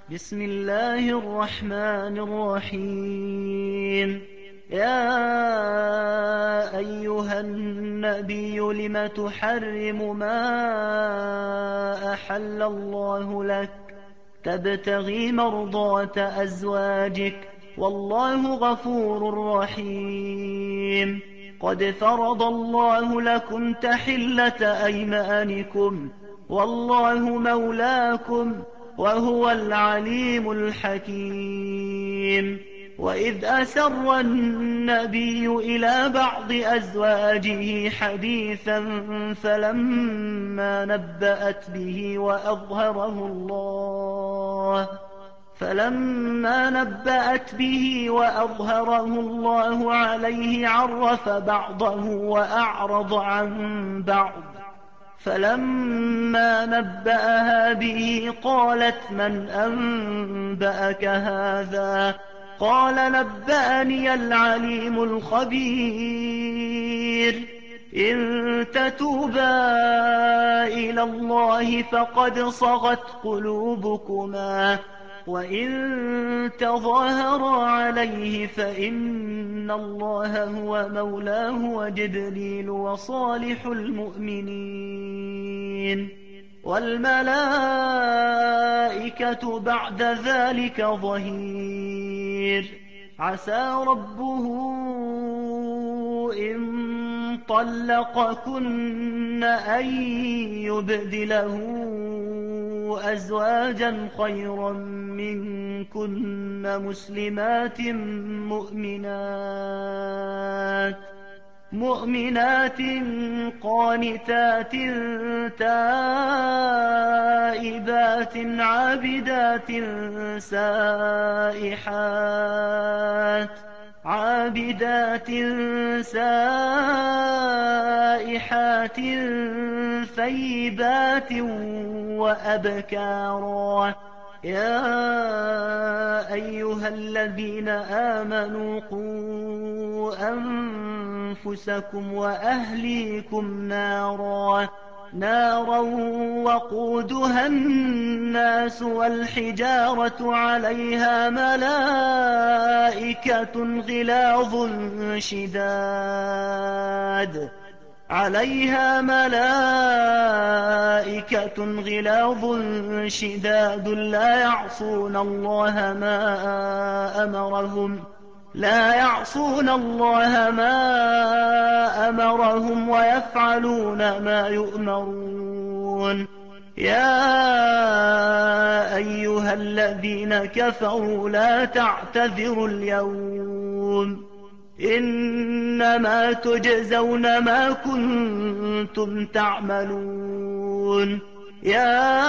بسم الله الرحمن الرحيم. يا أيها النبي لم تحرم ما أحل الله لك تبتغي مرضات أزواجك والله غفور رحيم. قد فرض الله لكم تحلة أيمانكم والله مولاكم وهو العليم الحكيم. وإذ أسر النبي إلى بعض أزواجه حديثا فلما نبأت به وأظهره الله عليه عرف بعضه وأعرض عن بعض. فلما نبأها به قالت من أنبأك هذا؟ قال نبأني العليم الخبير. إن تتوبا إلى الله فقد صغت قلوبكما وإن تظاهرا عليه فإن الله هو مولاه وجبريل وصالح المؤمنين والملائكة بعد ذلك ظهير. عسى ربه إن طلقكن أن يبدله أزواجا خيرا منكن مؤمنات قانتات تائبات عابدات سائحات ثيبات وأبكارا. يا أيها الذين آمنوا قوا أنفسكم وأهليكم نارا وقودها الناس والحجارة عليها ملائكة غلاظ شداد لا يعصون الله ما أمرهم ويفعلون ما يؤمرون. يا أيها الذين كفروا لا تعتذروا اليوم إنما تجزون ما كنتم تعملون. يا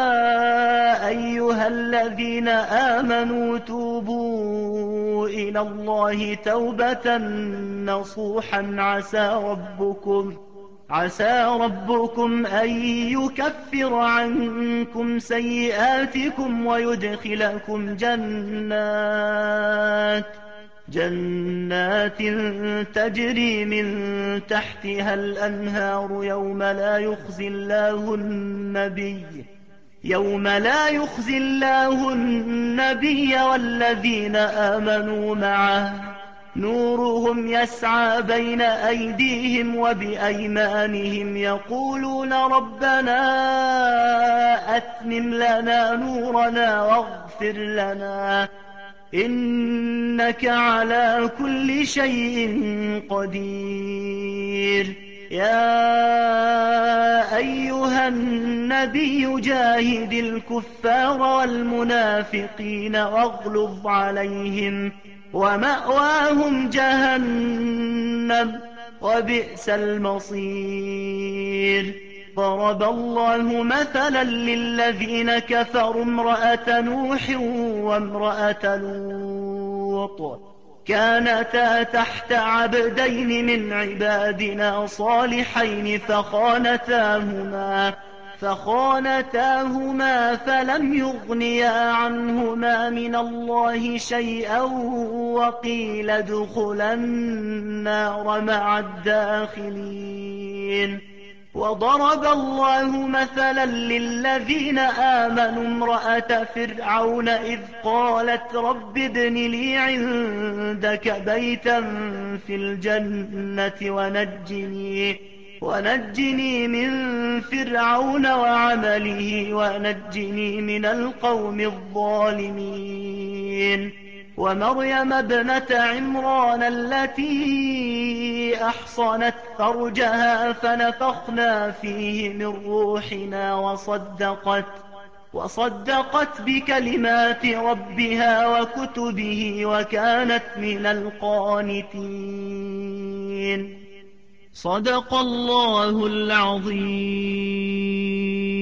أيها الذين آمنوا توبوا إلى الله توبة نصوحا عسى ربكم أن يكفر عنكم سيئاتكم ويدخلكم جنات تجري من تحتها الأنهار يوم لا يخزي الله النبي والذين آمنوا معه نورهم يسعى بين أيديهم وبأيمانهم يقولون ربنا أتمم لنا نورنا واغفر لنا إنك على كل شيء قدير. يا أيها النبي جاهد الكفار والمنافقين واغلظ عليهم ومأواهم جهنم وبئس المصير. ضرب الله مثلا للذين كفروا امرأة نوح وامرأة لوط كانتا تحت عبدين من عبادنا صالحين فخانتاهما فلم يغنيا عنهما من الله شيئا وقيل ادخلا النار مع الداخلين. وضرب الله مثلا للذين آمنوا امرأة فرعون إذ قالت رب ابن لي عندك بيتا في الجنة ونجني من فرعون وعمله ونجني من القوم الظالمين ومريم ابنة عمران التي أحصنت فرجها فنفخنا فيه من روحنا وصدقت بكلمات ربها وكتبه وكانت من القانتين. صدق الله العظيم.